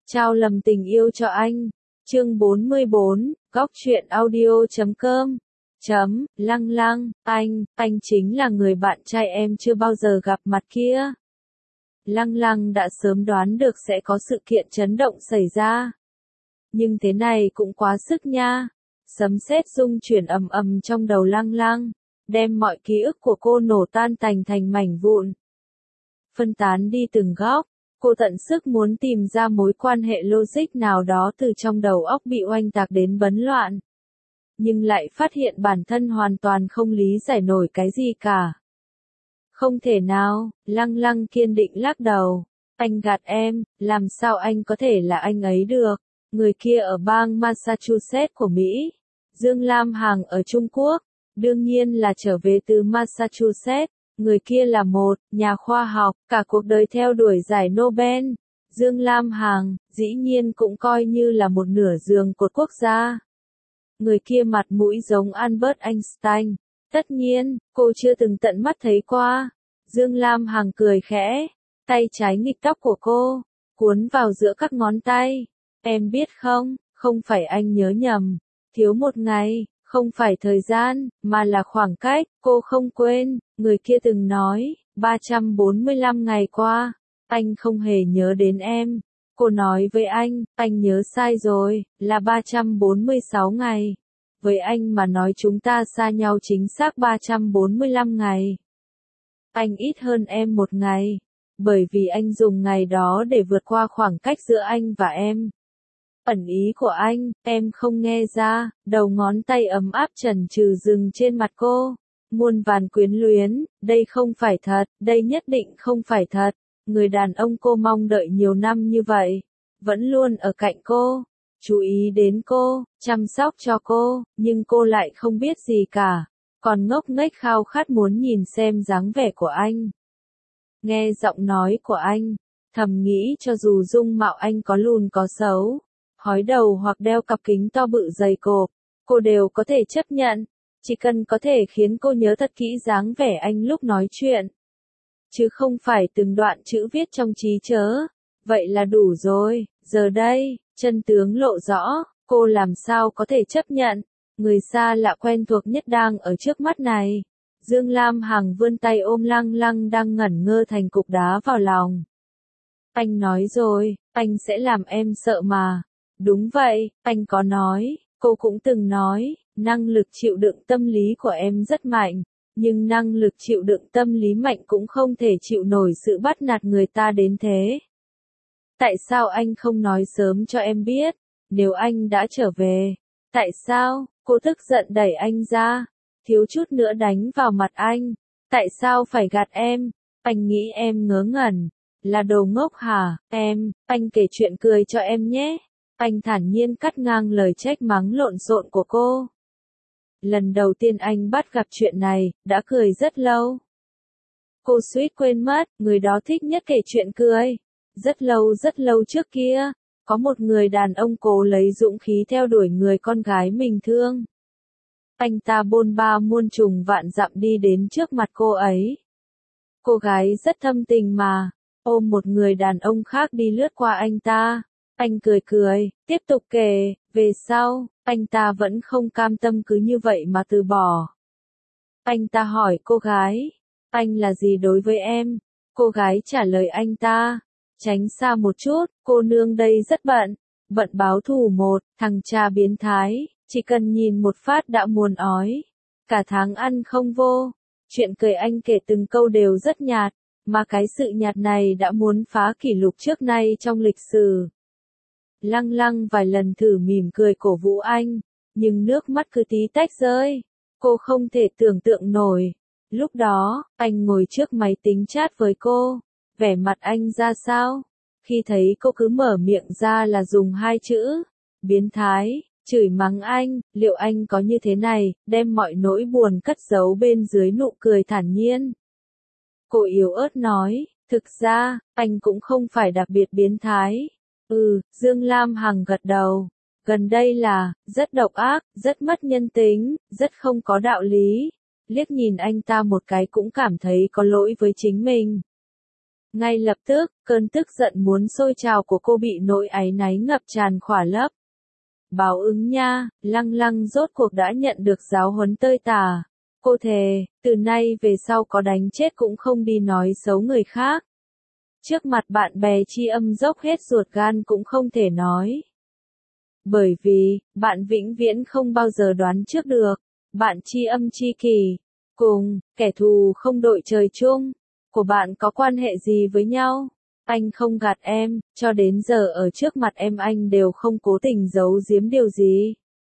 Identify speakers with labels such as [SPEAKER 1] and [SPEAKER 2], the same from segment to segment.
[SPEAKER 1] Trao lầm tình yêu cho anh. Chương 44, góc truyện audio.com. Lăng Lăng, anh chính là người bạn trai em chưa bao giờ gặp mặt kia. Lăng Lăng đã sớm đoán được sẽ có sự kiện chấn động xảy ra. Nhưng thế này cũng quá sức nha. Sấm sét rung chuyển ầm ầm trong đầu Lăng Lăng, đem mọi ký ức của cô nổ tan tành thành mảnh vụn. Phân tán đi từng góc, cô tận sức muốn tìm ra mối quan hệ logic nào đó từ trong đầu óc bị oanh tạc đến bấn loạn. Nhưng lại phát hiện bản thân hoàn toàn không lý giải nổi cái gì cả. Không thể nào, Lăng Lăng kiên định lắc đầu. Anh gạt em, làm sao anh có thể là anh ấy được? Người kia ở bang Massachusetts của Mỹ. Dương Lam Hằng ở Trung Quốc. Đương nhiên là trở về từ Massachusetts. Người kia là một nhà khoa học, cả cuộc đời theo đuổi giải Nobel. Dương Lam Hằng, dĩ nhiên cũng coi như là một nửa giường cột quốc gia. Người kia mặt mũi giống Albert Einstein. Tất nhiên, cô chưa từng tận mắt thấy qua. Dương Lam Hằng cười khẽ, tay trái nghịch tóc của cô, cuốn vào giữa các ngón tay. Em biết không, không phải anh nhớ nhầm, thiếu một ngày, không phải thời gian, mà là khoảng cách. Cô không quên, người kia từng nói, 345 ngày qua, anh không hề nhớ đến em. Cô nói với anh nhớ sai rồi, là 346 ngày. Với anh mà nói chúng ta xa nhau chính xác 345 ngày. Anh ít hơn em một ngày, bởi vì anh dùng ngày đó để vượt qua khoảng cách giữa anh và em. Ẩn ý của anh, em không nghe ra, đầu ngón tay ấm áp chần chừ dừng trên mặt cô. Muôn vàn quyến luyến, đây không phải thật, đây nhất định không phải thật. Người đàn ông cô mong đợi nhiều năm như vậy, vẫn luôn ở cạnh cô, chú ý đến cô, chăm sóc cho cô, nhưng cô lại không biết gì cả, còn ngốc nghếch khao khát muốn nhìn xem dáng vẻ của anh. Nghe giọng nói của anh, thầm nghĩ cho dù dung mạo anh có lùn có xấu, hói đầu hoặc đeo cặp kính to bự dày cộp, cô đều có thể chấp nhận, chỉ cần có thể khiến cô nhớ thật kỹ dáng vẻ anh lúc nói chuyện. Chứ không phải từng đoạn chữ viết trong trí chớ, vậy là đủ rồi. Giờ đây, chân tướng lộ rõ, cô làm sao có thể chấp nhận, người xa lạ quen thuộc nhất đang ở trước mắt này. Dương Lam Hằng vươn tay ôm Lăng Lăng đang ngẩn ngơ thành cục đá vào lòng. Anh nói rồi, anh sẽ làm em sợ mà. Đúng vậy, anh có nói, cô cũng từng nói, năng lực chịu đựng tâm lý của em rất mạnh. Nhưng năng lực chịu đựng tâm lý mạnh cũng không thể chịu nổi sự bắt nạt người ta đến thế. Tại sao anh không nói sớm cho em biết, nếu anh đã trở về? Tại sao? Cô tức giận đẩy anh ra, thiếu chút nữa đánh vào mặt anh. Tại sao phải gạt em? Anh nghĩ em ngớ ngẩn, là đồ ngốc hả? Anh kể chuyện cười cho em nhé. Anh thản nhiên cắt ngang lời trách mắng lộn xộn của cô. Lần đầu tiên anh bắt gặp chuyện này, đã cười rất lâu. Cô suýt quên mất, người đó thích nhất kể chuyện cười. Rất lâu trước kia, có một người đàn ông cố lấy dũng khí theo đuổi người con gái mình thương. Anh ta bôn ba muôn trùng vạn dặm đi đến trước mặt cô ấy. Cô gái rất thâm tình mà, ôm một người đàn ông khác đi lướt qua anh ta. Anh cười, tiếp tục kể, về sau, anh ta vẫn không cam tâm cứ như vậy mà từ bỏ. Anh ta hỏi cô gái, anh là gì đối với em? Cô gái trả lời anh ta, tránh xa một chút, cô nương đây rất bận báo thù một thằng cha biến thái, chỉ cần nhìn một phát đã muốn ói, cả tháng ăn không vô. Chuyện cười anh kể từng câu đều rất nhạt, mà cái sự nhạt này đã muốn phá kỷ lục trước nay trong lịch sử. Lăng Lăng vài lần thử mỉm cười cổ vũ anh, nhưng nước mắt cứ tí tách rơi. Cô không thể tưởng tượng nổi. Lúc đó, anh ngồi trước máy tính chat với cô. Vẻ mặt anh ra sao? Khi thấy cô cứ mở miệng ra là dùng hai chữ, biến thái, chửi mắng anh, liệu anh có như thế này, đem mọi nỗi buồn cất giấu bên dưới nụ cười thản nhiên? Cô yếu ớt nói, thực ra, anh cũng không phải đặc biệt biến thái. Dương Lam Hằng gật đầu. Gần đây là, rất độc ác, rất mất nhân tính, rất không có đạo lý. Liếc nhìn anh ta một cái cũng cảm thấy có lỗi với chính mình. Ngay lập tức, cơn tức giận muốn sôi trào của cô bị nỗi áy náy ngập tràn khỏa lấp. Báo ứng nha, Lăng Lăng rốt cuộc đã nhận được giáo huấn tơi tả. Cô thề, từ nay về sau có đánh chết cũng không đi nói xấu người khác. Trước mặt bạn bè Tri Âm dốc hết ruột gan cũng không thể nói. Bởi vì, bạn vĩnh viễn không bao giờ đoán trước được, bạn Tri Âm tri kỷ, cùng, kẻ thù không đội trời chung, của bạn có quan hệ gì với nhau. Anh không gạt em, cho đến giờ ở trước mặt em anh đều không cố tình giấu giếm điều gì.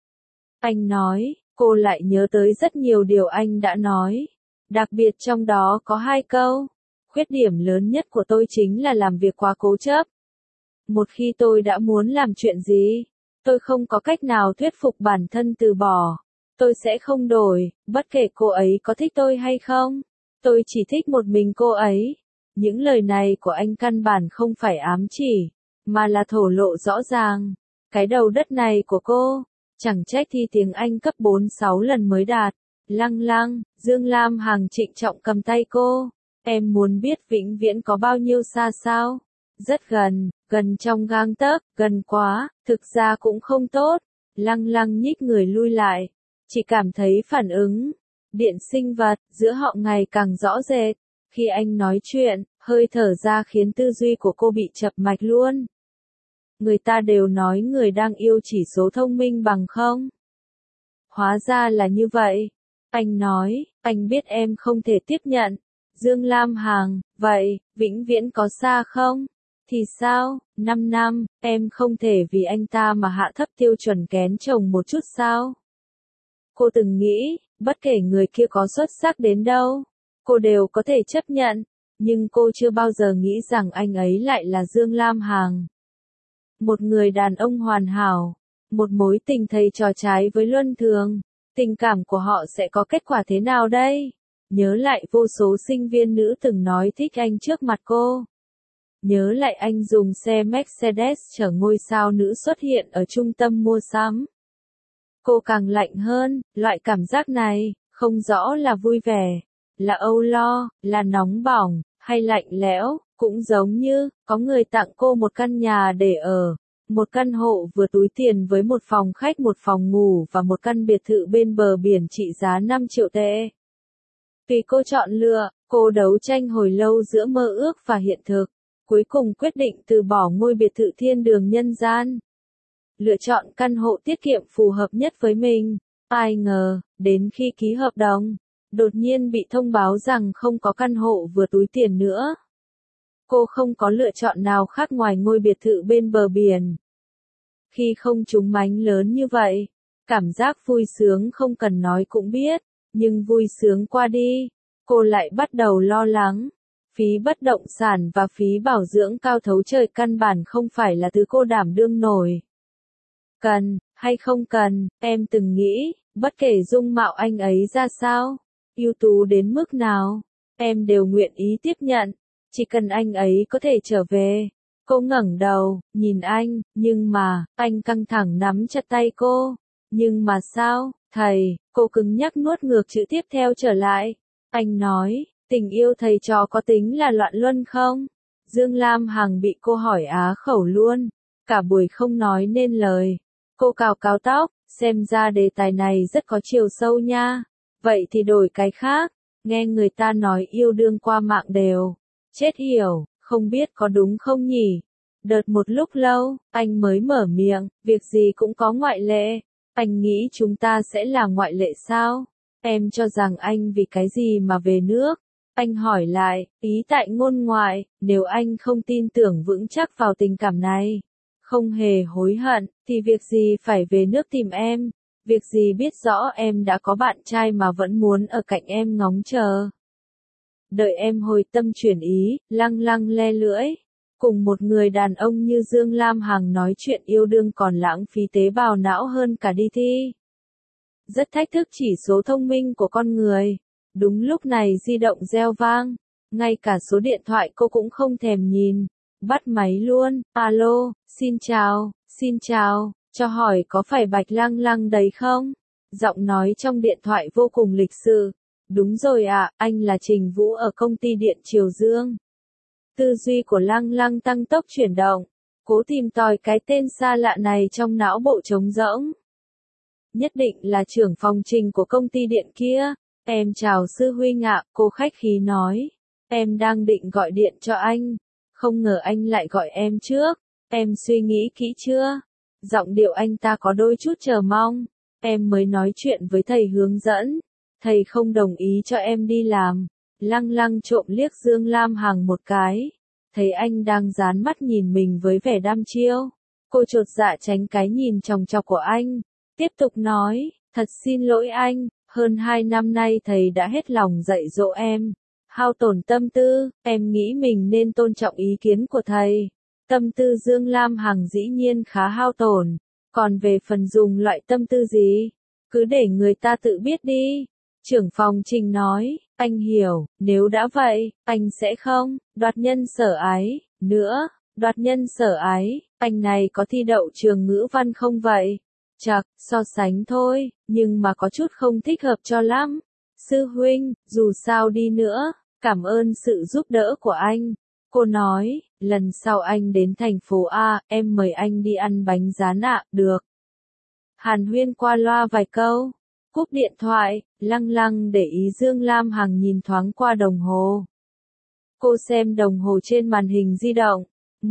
[SPEAKER 1] Anh nói, cô lại nhớ tới rất nhiều điều anh đã nói. Đặc biệt trong đó có 2 câu. Khuyết điểm lớn nhất của tôi chính là làm việc quá cố chấp. Một khi tôi đã muốn làm chuyện gì, tôi không có cách nào thuyết phục bản thân từ bỏ. Tôi sẽ không đổi, bất kể cô ấy có thích tôi hay không. Tôi chỉ thích một mình cô ấy. Những lời này của anh căn bản không phải ám chỉ, mà là thổ lộ rõ ràng. Cái đầu đất này của cô, chẳng trách thi tiếng Anh cấp 4-6 lần mới đạt. Lăng Lăng, Dương Lam Hằng trịnh trọng cầm tay cô. Em muốn biết vĩnh viễn có bao nhiêu xa sao? Rất gần, gần trong gang tấc, gần quá, thực ra cũng không tốt. Lăng Lăng nhích người lui lại, chỉ cảm thấy phản ứng điện sinh vật giữa họ ngày càng rõ rệt. Khi anh nói chuyện, hơi thở ra khiến tư duy của cô bị chập mạch luôn. Người ta đều nói người đang yêu chỉ số thông minh bằng không. Hóa ra là như vậy. Anh nói, anh biết em không thể tiếp nhận. Dương Lam Hằng, vậy, vĩnh viễn có xa không? Thì sao, 5 năm, em không thể vì anh ta mà hạ thấp tiêu chuẩn kén chồng một chút sao? Cô từng nghĩ, bất kể người kia có xuất sắc đến đâu, cô đều có thể chấp nhận, nhưng cô chưa bao giờ nghĩ rằng anh ấy lại là Dương Lam Hằng. Một người đàn ông hoàn hảo, một mối tình thầy trò trái với luân thường, tình cảm của họ sẽ có kết quả thế nào đây? Nhớ lại vô số sinh viên nữ từng nói thích anh trước mặt cô. Nhớ lại anh dùng xe Mercedes chở ngôi sao nữ xuất hiện ở trung tâm mua sắm. Cô càng lạnh hơn, loại cảm giác này, không rõ là vui vẻ, là âu lo, là nóng bỏng, hay lạnh lẽo, cũng giống như, có người tặng cô một căn nhà để ở, một căn hộ vừa túi tiền với một phòng khách một phòng ngủ và một căn biệt thự bên bờ biển trị giá 5 triệu tệ. Vì cô chọn lựa, cô đấu tranh hồi lâu giữa mơ ước và hiện thực, cuối cùng quyết định từ bỏ ngôi biệt thự thiên đường nhân gian. Lựa chọn căn hộ tiết kiệm phù hợp nhất với mình. Ai ngờ, đến khi ký hợp đồng, đột nhiên bị thông báo rằng không có căn hộ vừa túi tiền nữa. Cô không có lựa chọn nào khác ngoài ngôi biệt thự bên bờ biển. Khi không trúng mánh lớn như vậy, cảm giác vui sướng không cần nói cũng biết, nhưng vui sướng qua đi, cô lại bắt đầu lo lắng. Phí bất động sản và phí bảo dưỡng cao thấu trời căn bản không phải là thứ cô đảm đương nổi. Cần, hay không cần, em từng nghĩ, bất kể dung mạo anh ấy ra sao, ưu tú đến mức nào, em đều nguyện ý tiếp nhận, chỉ cần anh ấy có thể trở về. Cô ngẩng đầu, nhìn anh, nhưng mà, anh căng thẳng nắm chặt tay cô. Nhưng mà sao, thầy, cô cứng nhắc nuốt ngược chữ tiếp theo trở lại. Anh nói, tình yêu thầy trò có tính là loạn luân không? Dương Lam Hằng bị cô hỏi á khẩu luôn, cả buổi không nói nên lời. Cô cào cào tóc, xem ra đề tài này rất có chiều sâu nha. Vậy thì đổi cái khác, nghe người ta nói yêu đương qua mạng đều. Chết hiểu, không biết có đúng không nhỉ? Đợt một lúc lâu, anh mới mở miệng, việc gì cũng có ngoại lệ. Anh nghĩ chúng ta sẽ là ngoại lệ sao? Em cho rằng anh vì cái gì mà về nước? Anh hỏi lại, ý tại ngôn ngoại, nếu anh không tin tưởng vững chắc vào tình cảm này, không hề hối hận, thì việc gì phải về nước tìm em? Việc gì biết rõ em đã có bạn trai mà vẫn muốn ở cạnh em ngóng chờ? Đợi em hồi tâm chuyển ý, Lăng Lăng le lưỡi. Cùng một người đàn ông như Dương Lam Hằng nói chuyện yêu đương còn lãng phí tế bào não hơn cả đi thi. Rất thách thức chỉ số thông minh của con người. Đúng lúc này di động reo vang. Ngay cả số điện thoại cô cũng không thèm nhìn. Bắt máy luôn, alo, xin chào, cho hỏi có phải Bạch Lăng Lăng đấy không? Giọng nói trong điện thoại vô cùng lịch sự. Đúng rồi ạ, anh là Trình Vũ ở công ty điện Triều Dương. Tư duy của Lăng Lăng tăng tốc chuyển động, cố tìm tòi cái tên xa lạ này trong não bộ trống rỗng. Nhất định là trưởng phòng Trình của công ty điện kia. Em chào sư huynh ạ, cô khách khí nói. Em đang định gọi điện cho anh. Không ngờ anh lại gọi em trước. Em suy nghĩ kỹ chưa? Giọng điệu anh ta có đôi chút chờ mong. Em mới nói chuyện với thầy hướng dẫn. Thầy không đồng ý cho em đi làm. Lăng Lăng trộm liếc Dương Lam Hằng một cái. Thấy anh đang dán mắt nhìn mình với vẻ đăm chiêu. Cô chột dạ tránh cái nhìn chòng chọc của anh. Tiếp tục nói, thật xin lỗi anh, hơn 2 năm nay thầy đã hết lòng dạy dỗ em. Hao tổn tâm tư, em nghĩ mình nên tôn trọng ý kiến của thầy. Tâm tư Dương Lam Hằng dĩ nhiên khá hao tổn. Còn về phần dùng loại tâm tư gì? Cứ để người ta tự biết đi. Trưởng phòng Trình nói, anh hiểu, nếu đã vậy, anh sẽ không đoạt nhân sở ái nữa. Đoạt nhân sở ái, anh này có thi đậu trường ngữ văn không vậy? Chật, so sánh thôi, nhưng mà có chút không thích hợp cho lắm. Sư huynh, dù sao đi nữa, cảm ơn sự giúp đỡ của anh. Cô nói, lần sau anh đến thành phố A, em mời anh đi ăn bánh rán ạ, được. Hàn huyên qua loa vài câu. Cúp điện thoại, Lăng Lăng để ý Dương Lam Hằng nhìn thoáng qua đồng hồ. Cô xem đồng hồ trên màn hình di động.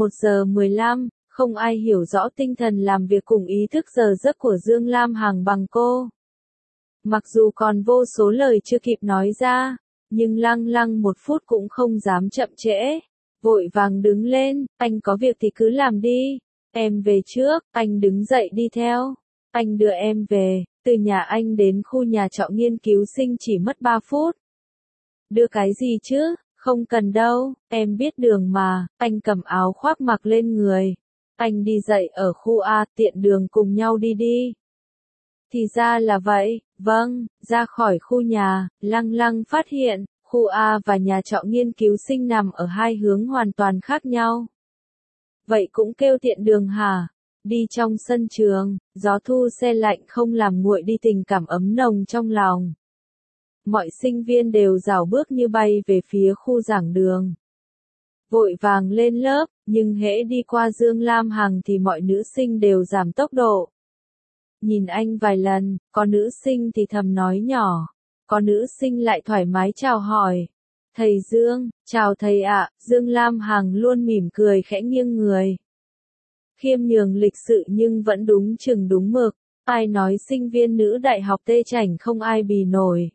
[SPEAKER 1] 1:15, không ai hiểu rõ tinh thần làm việc cùng ý thức giờ giấc của Dương Lam Hằng bằng cô. Mặc dù còn vô số lời chưa kịp nói ra, nhưng Lăng Lăng 1 phút cũng không dám chậm trễ. Vội vàng đứng lên, anh có việc thì cứ làm đi. Em về trước, anh đứng dậy đi theo. Anh đưa em về, từ nhà anh đến khu nhà trọ nghiên cứu sinh chỉ mất 3 phút. Đưa cái gì chứ? Không cần đâu, em biết đường mà. Anh cầm áo khoác mặc lên người. Anh đi dạy ở khu A, tiện đường cùng nhau đi đi. Thì ra là vậy, vâng. Ra khỏi khu nhà, Lăng Lăng phát hiện, khu A và nhà trọ nghiên cứu sinh nằm ở hai hướng hoàn toàn khác nhau. Vậy cũng kêu tiện đường hả? Đi trong sân trường, gió thu se lạnh không làm nguội đi tình cảm ấm nồng trong lòng. Mọi sinh viên đều rảo bước như bay về phía khu giảng đường. Vội vàng lên lớp, nhưng hễ đi qua Dương Lam Hằng thì mọi nữ sinh đều giảm tốc độ. Nhìn anh vài lần, có nữ sinh thì thầm nói nhỏ, có nữ sinh lại thoải mái chào hỏi. Thầy Dương, chào thầy ạ. Dương Lam Hằng luôn mỉm cười khẽ nghiêng người. Khiêm nhường lịch sự nhưng vẫn đúng chừng đúng mực. Ai nói sinh viên nữ đại học tê chảnh không ai bì nổi.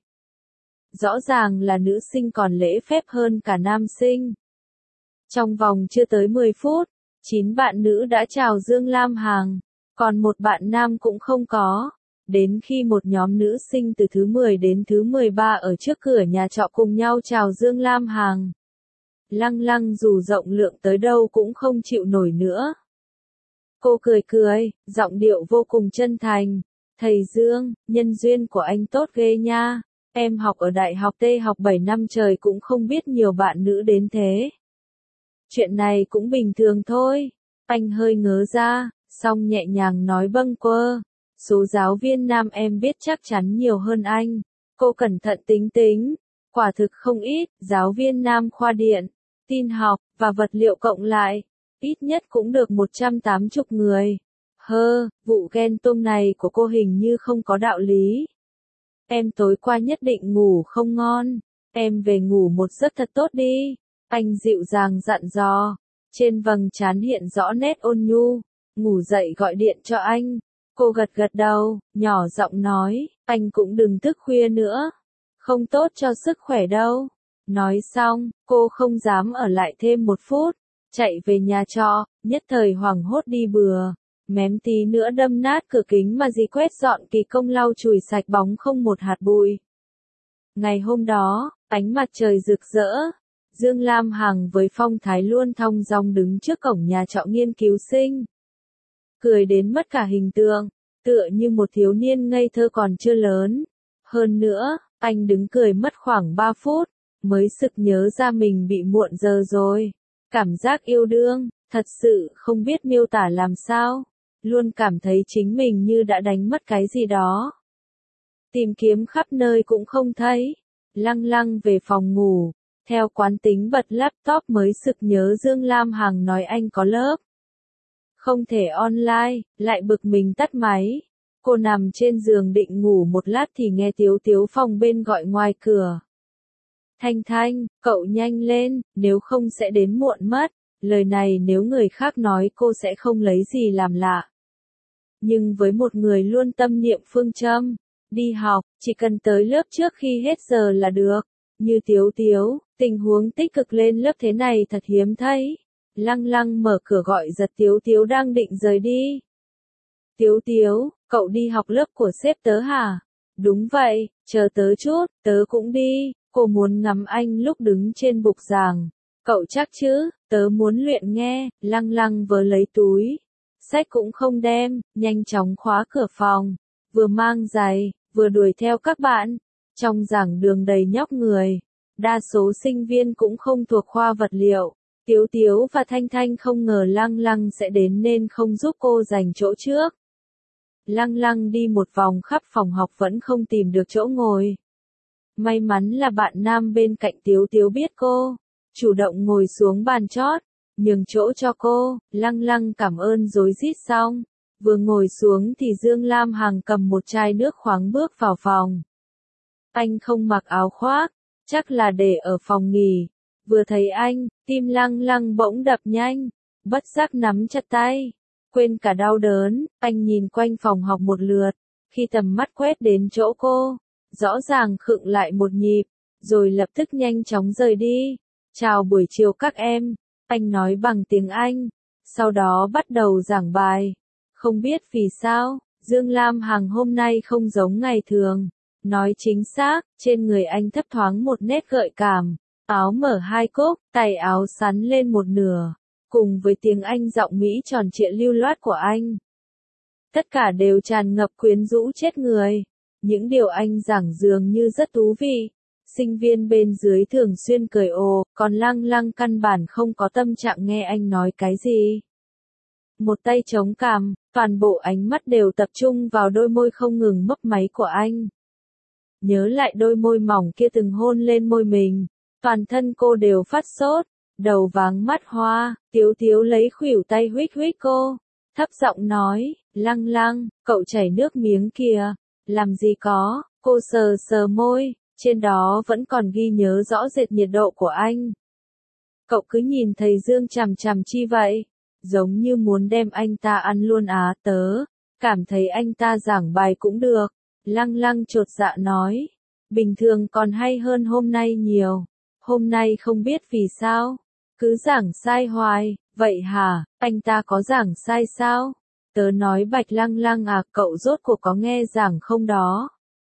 [SPEAKER 1] Rõ ràng là nữ sinh còn lễ phép hơn cả nam sinh. Trong vòng chưa tới 10 phút, 9 bạn nữ đã chào Dương Lam Hằng, còn một bạn nam cũng không có. Đến khi một nhóm nữ sinh từ thứ 10 đến thứ 13 ở trước cửa nhà trọ cùng nhau chào Dương Lam Hằng. Lăng Lăng dù rộng lượng tới đâu cũng không chịu nổi nữa. Cô cười cười, giọng điệu vô cùng chân thành. Thầy Dương, nhân duyên của anh tốt ghê nha. Em học ở đại học T học 7 năm trời cũng không biết nhiều bạn nữ đến thế. Chuyện này cũng bình thường thôi. Anh hơi ngớ ra, xong nhẹ nhàng nói bâng quơ. Số giáo viên nam em biết chắc chắn nhiều hơn anh. Cô cẩn thận tính tính. Quả thực không ít, giáo viên nam khoa điện, tin học, và vật liệu cộng lại. Ít nhất cũng được 180 người. Vụ ghen tuông này của cô hình như không có đạo lý. Em tối qua nhất định ngủ không ngon. Em về ngủ một giấc thật tốt đi. Anh dịu dàng dặn dò. Trên vầng trán hiện rõ nét ôn nhu. Ngủ dậy gọi điện cho anh. Cô gật gật đầu, nhỏ giọng nói, anh cũng đừng thức khuya nữa. Không tốt cho sức khỏe đâu. Nói xong, cô không dám ở lại thêm 1 phút. Chạy về nhà trọ, nhất thời hoảng hốt đi bừa. Mém tí nữa đâm nát cửa kính mà dì quét dọn kỳ công lau chùi sạch bóng không một hạt bụi. Ngày hôm đó, ánh mặt trời rực rỡ. Dương Lam Hằng với phong thái luôn thong dong đứng trước cổng nhà trọ nghiên cứu sinh. Cười đến mất cả hình tượng, tựa như một thiếu niên ngây thơ còn chưa lớn. Hơn nữa, anh đứng cười mất khoảng 3 phút, mới sực nhớ ra mình bị muộn giờ rồi. Cảm giác yêu đương, thật sự không biết miêu tả làm sao. Luôn cảm thấy chính mình như đã đánh mất cái gì đó. Tìm kiếm khắp nơi cũng không thấy. Lăng Lăng về phòng ngủ, Theo quán tính bật laptop mới sực nhớ Dương Lam Hằng nói anh có lớp. Không thể online, lại bực mình tắt máy. Cô nằm trên giường định ngủ một lát thì nghe Tiếu Tiếu phòng bên gọi ngoài cửa. Thanh Thanh, cậu nhanh lên, nếu không sẽ đến muộn mất. Lời này nếu người khác nói cô sẽ không lấy gì làm lạ. Nhưng với một người luôn tâm niệm phương châm, đi học, chỉ cần tới lớp trước khi hết giờ là được. Như Tiếu Tiếu, tình huống tích cực lên lớp thế này thật hiếm thấy. Lăng Lăng mở cửa gọi giật Tiếu Tiếu đang định rời đi. Tiếu Tiếu, cậu đi học lớp của sếp tớ hả? Đúng vậy, chờ tớ chút, tớ cũng đi. Cô muốn ngắm anh lúc đứng trên bục giảng. Cậu chắc chứ, tớ muốn luyện nghe. Lăng Lăng vừa lấy túi. Sách cũng không đem, nhanh chóng khóa cửa phòng. Vừa mang giày, vừa đuổi theo các bạn. Trong giảng đường đầy nhóc người. Đa số sinh viên cũng không thuộc khoa vật liệu. Tiếu Tiếu và Thanh Thanh không ngờ Lăng Lăng sẽ đến nên không giúp cô giành chỗ trước. Lăng Lăng đi một vòng khắp phòng học vẫn không tìm được chỗ ngồi. May mắn là bạn nam bên cạnh Tiếu Tiếu biết cô, chủ động ngồi xuống bàn chót, nhường chỗ cho cô. Lăng Lăng cảm ơn rối rít xong, vừa ngồi xuống thì Dương Lam Hằng cầm một chai nước khoáng bước vào phòng. Anh không mặc áo khoác, chắc là để ở phòng nghỉ. Vừa thấy anh, tim Lăng Lăng bỗng đập nhanh, bất giác nắm chặt tay, quên cả đau đớn. Anh nhìn quanh phòng học một lượt, khi tầm mắt quét đến chỗ cô, rõ ràng khựng lại một nhịp, rồi lập tức nhanh chóng rời đi. Chào buổi chiều các em, anh nói bằng tiếng Anh, sau đó bắt đầu giảng bài. Không biết vì sao, Dương Lam Hằng hôm nay không giống ngày thường. Nói chính xác, trên người anh thấp thoáng một nét gợi cảm, áo mở hai cúc, tay áo sắn lên một nửa, cùng với tiếng Anh giọng Mỹ tròn trịa lưu loát của anh. Tất cả đều tràn ngập quyến rũ chết người. Những điều anh giảng dường như rất thú vị. Sinh viên bên dưới thường xuyên cười ồ, còn Lăng Lăng căn bản không có tâm trạng nghe anh nói cái gì. Một tay chống cằm, toàn bộ ánh mắt đều tập trung vào đôi môi không ngừng mấp máy của anh. Nhớ lại đôi môi mỏng kia từng hôn lên môi mình, toàn thân cô đều phát sốt, đầu váng mắt hoa. Tiếu Tiếu lấy khuỷu tay huých huých cô, thấp giọng nói, Lăng Lăng, cậu chảy nước miếng kìa. Làm gì có, cô sờ sờ môi, trên đó vẫn còn ghi nhớ rõ rệt nhiệt độ của anh. Cậu cứ nhìn thầy Dương chằm chằm chi vậy, giống như muốn đem anh ta ăn luôn á. Tớ cảm thấy anh ta giảng bài cũng được. Lăng Lăng chột dạ nói, bình thường còn hay hơn hôm nay nhiều. Hôm nay không biết vì sao, cứ giảng sai hoài. Vậy hả, anh ta có giảng sai sao? Tớ nói Bạch Lăng Lăng à, cậu rốt cuộc có nghe giảng không đó?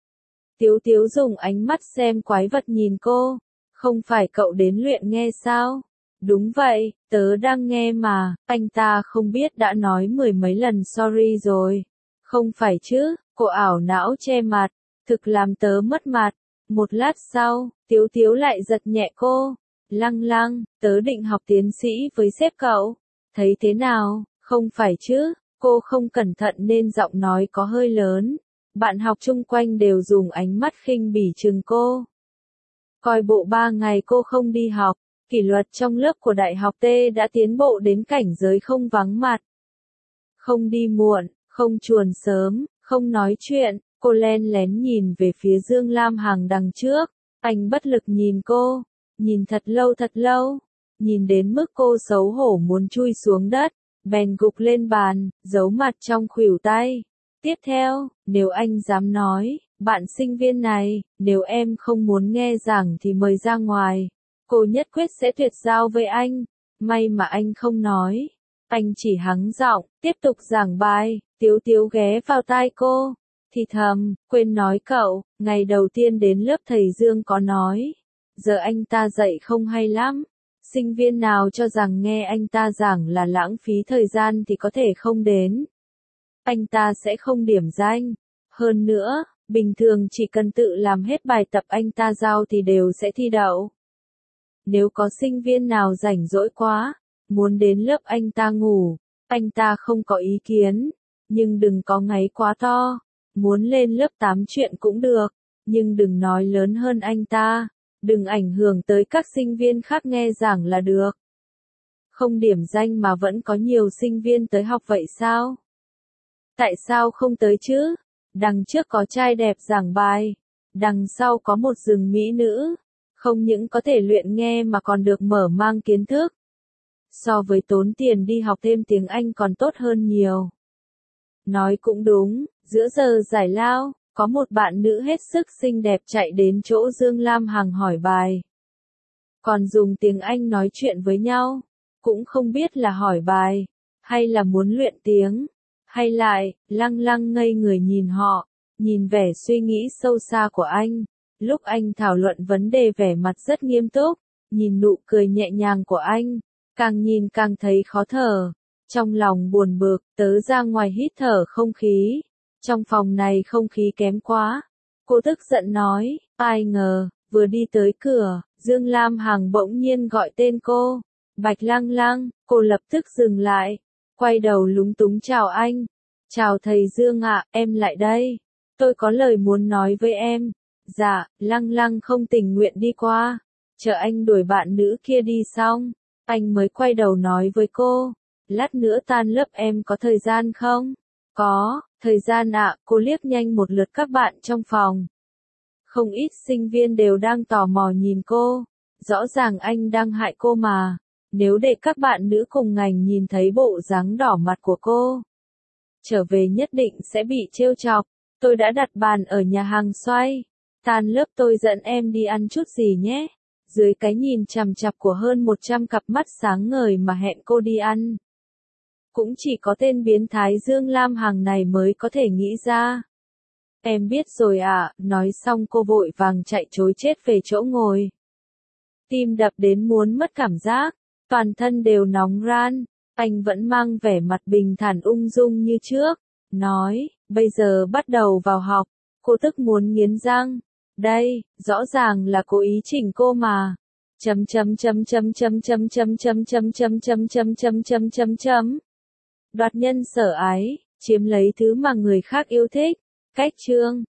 [SPEAKER 1] Tiếu Tiếu dùng ánh mắt xem quái vật nhìn cô. Không phải cậu đến luyện nghe sao? Đúng vậy, tớ đang nghe mà. Anh ta không biết đã nói mười mấy lần sorry rồi. Không phải chứ, cô ảo não che mặt. Thực làm tớ mất mặt. Một lát sau, Tiếu Tiếu lại giật nhẹ cô. Lăng Lăng, tớ định học tiến sĩ với sếp cậu. Thấy thế nào? Không phải chứ? Cô không cẩn thận nên giọng nói có hơi lớn. Bạn học chung quanh đều dùng ánh mắt khinh bỉ trừng cô. Coi bộ 3 ngày cô không đi học, kỷ luật trong lớp của đại học T đã tiến bộ đến cảnh giới không vắng mặt. Không đi muộn, không chuồn sớm, không nói chuyện. Cô len lén nhìn về phía Dương Lam Hằng đằng trước. Anh bất lực nhìn cô, nhìn thật lâu, nhìn đến mức cô xấu hổ muốn chui xuống đất, bèn gục lên bàn, giấu mặt trong khuỷu tay. Tiếp theo, nếu anh dám nói, bạn sinh viên này, nếu em không muốn nghe giảng thì mời ra ngoài. Cô nhất quyết sẽ tuyệt giao với anh. May mà anh không nói. Anh chỉ hắng giọng, tiếp tục giảng bài. Tiếu Tiếu ghé vào tai cô, thì thầm, quên nói cậu, ngày đầu tiên đến lớp thầy Dương có nói. Giờ anh ta dạy không hay lắm. Sinh viên nào cho rằng nghe anh ta giảng là lãng phí thời gian thì có thể không đến. Anh ta sẽ không điểm danh. Hơn nữa, bình thường chỉ cần tự làm hết bài tập anh ta giao thì đều sẽ thi đậu. Nếu có sinh viên nào rảnh rỗi quá, muốn đến lớp anh ta ngủ, anh ta không có ý kiến, nhưng đừng có ngáy quá to. Muốn lên lớp 8 chuyện cũng được, nhưng đừng nói lớn hơn anh ta. Đừng ảnh hưởng tới các sinh viên khác nghe giảng là được. Không điểm danh mà vẫn có nhiều sinh viên tới học vậy sao? Tại sao không tới chứ? Đằng trước có trai đẹp giảng bài, đằng sau có một rừng mỹ nữ, không những có thể luyện nghe mà còn được mở mang kiến thức. So với tốn tiền đi học thêm tiếng Anh còn tốt hơn nhiều. Nói cũng đúng, giữa giờ giải lao, có một bạn nữ hết sức xinh đẹp chạy đến chỗ Dương Lam Hằng hỏi bài. Còn dùng tiếng Anh nói chuyện với nhau, cũng không biết là hỏi bài, hay là muốn luyện tiếng, hay lại, Lăng Lăng ngây người nhìn họ, nhìn vẻ suy nghĩ sâu xa của anh. Lúc anh thảo luận vấn đề vẻ mặt rất nghiêm túc, nhìn nụ cười nhẹ nhàng của anh, càng nhìn càng thấy khó thở. Trong lòng buồn bực, tớ ra ngoài hít thở không khí. Trong phòng này không khí kém quá. Cô tức giận nói, ai ngờ, vừa đi tới cửa, Dương Lam Hằng bỗng nhiên gọi tên cô. Bạch Lăng Lăng, cô lập tức dừng lại, quay đầu lúng túng chào anh. Chào thầy Dương ạ, em lại đây. Tôi có lời muốn nói với em. Dạ, Lăng Lăng không tình nguyện đi qua. Chờ anh đuổi bạn nữ kia đi xong, anh mới quay đầu nói với cô. Lát nữa tan lớp em có thời gian không? Có, thời gian ạ, cô liếc nhanh một lượt các bạn trong phòng. Không ít sinh viên đều đang tò mò nhìn cô. Rõ ràng anh đang hại cô mà. Nếu để các bạn nữ cùng ngành nhìn thấy bộ dáng đỏ mặt của cô, trở về nhất định sẽ bị trêu chọc. Tôi đã đặt bàn ở nhà hàng xoay. Tan lớp tôi dẫn em đi ăn chút gì nhé. Dưới cái nhìn chằm chằm của hơn 100 cặp mắt sáng ngời mà hẹn cô đi ăn. Cũng chỉ có tên biến thái Dương Lam Hằng này mới có thể nghĩ ra. Em biết rồi ạ, nói xong cô vội vàng chạy trối chết về chỗ ngồi. Tim đập đến muốn mất cảm giác, toàn thân đều nóng ran, anh vẫn mang vẻ mặt bình thản ung dung như trước, nói, bây giờ bắt đầu vào học, cô tức muốn nghiến răng, đây, rõ ràng là cố ý chỉnh cô mà. Đoạt nhân sở ái, chiếm lấy thứ mà người khác yêu thích. Cách chương